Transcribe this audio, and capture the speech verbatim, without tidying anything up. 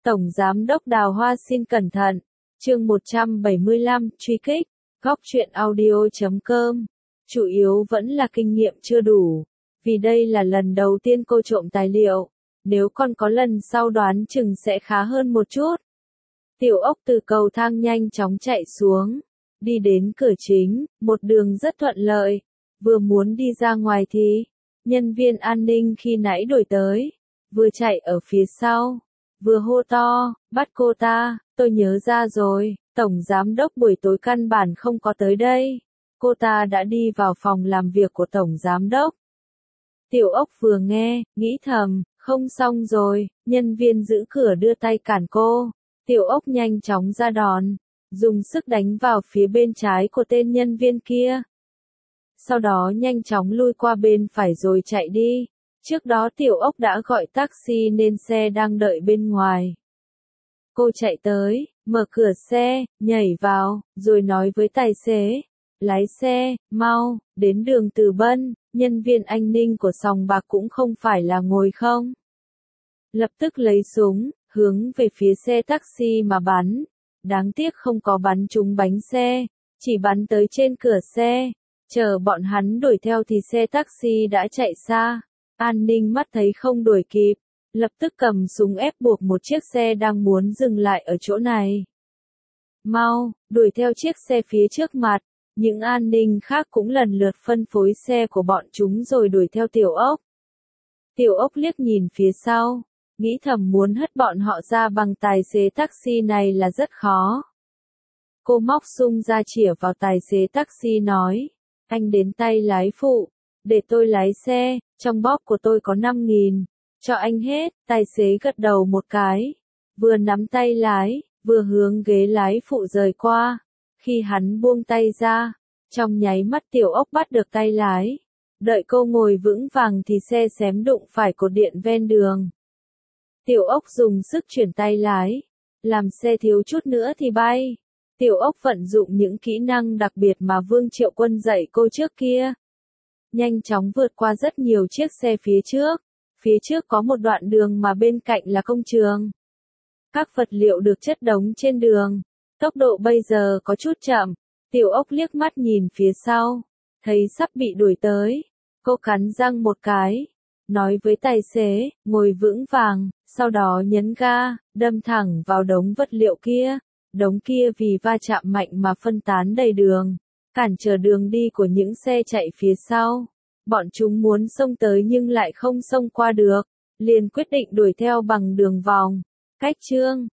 Tổng Giám đốc Đào Hoa xin cẩn thận. Chương một trăm bảy mươi lăm, truy kích. Góc truyện audio chấm com. Chủ yếu vẫn là kinh nghiệm chưa đủ. Vì đây là lần đầu tiên cô trộm tài liệu. Nếu còn có lần sau đoán chừng sẽ khá hơn một chút. Tiểu Ốc từ cầu thang nhanh chóng chạy xuống. Đi đến cửa chính, một đường rất thuận lợi. Vừa muốn đi ra ngoài thì, nhân viên an ninh khi nãy đuổi tới. Vừa chạy ở phía sau. Vừa hô to, bắt cô ta, tôi nhớ ra rồi, Tổng Giám đốc buổi tối căn bản không có tới đây. Cô ta đã đi vào phòng làm việc của Tổng Giám đốc. Tiểu Ốc vừa nghe, nghĩ thầm, không xong rồi, nhân viên giữ cửa đưa tay cản cô. Tiểu Ốc nhanh chóng ra đòn, dùng sức đánh vào phía bên trái của tên nhân viên kia. Sau đó nhanh chóng lui qua bên phải rồi chạy đi. Trước đó Tiểu Ốc đã gọi taxi nên xe đang đợi bên ngoài. Cô chạy tới, mở cửa xe, nhảy vào, rồi nói với tài xế, lái xe, mau, đến đường Từ Bân, nhân viên an ninh của sòng bạc cũng không phải là ngồi không. Lập tức lấy súng, hướng về phía xe taxi mà bắn. Đáng tiếc không có bắn trúng bánh xe, chỉ bắn tới trên cửa xe. Chờ bọn hắn đuổi theo thì xe taxi đã chạy xa. An ninh mắt thấy không đuổi kịp, lập tức cầm súng ép buộc một chiếc xe đang muốn dừng lại ở chỗ này. Mau, đuổi theo chiếc xe phía trước mặt, những an ninh khác cũng lần lượt phân phối xe của bọn chúng rồi đuổi theo Tiểu Ốc. Tiểu Ốc liếc nhìn phía sau, nghĩ thầm muốn hất bọn họ ra bằng tài xế taxi này là rất khó. Cô móc súng ra chĩa vào tài xế taxi nói, anh đến tay lái phụ, để tôi lái xe, trong bóp của tôi có năm nghìn, cho anh hết. Tài xế gật đầu một cái, vừa nắm tay lái, vừa hướng ghế lái phụ rời qua. Khi hắn buông tay ra, trong nháy mắt Tiểu Ốc bắt được tay lái. Đợi cô ngồi vững vàng thì xe xém đụng phải cột điện ven đường. Tiểu Ốc dùng sức chuyển tay lái, làm xe thiếu chút nữa thì bay. Tiểu Ốc vận dụng những kỹ năng đặc biệt mà Vương Triệu Quân dạy cô trước kia. Nhanh chóng vượt qua rất nhiều chiếc xe phía trước. Phía trước có một đoạn đường mà bên cạnh là công trường. Các vật liệu được chất đống trên đường. Tốc độ bây giờ có chút chậm. Tiểu Ốc liếc mắt nhìn phía sau, thấy sắp bị đuổi tới. Cô cắn răng một cái, nói với tài xế, ngồi vững vàng, sau đó nhấn ga, đâm thẳng vào đống vật liệu kia. Đống kia vì va chạm mạnh mà phân tán đầy đường, cản trở đường đi của những xe chạy phía sau. Bọn chúng muốn xông tới nhưng lại không xông qua được, liền quyết định đuổi theo bằng đường vòng. Cách chương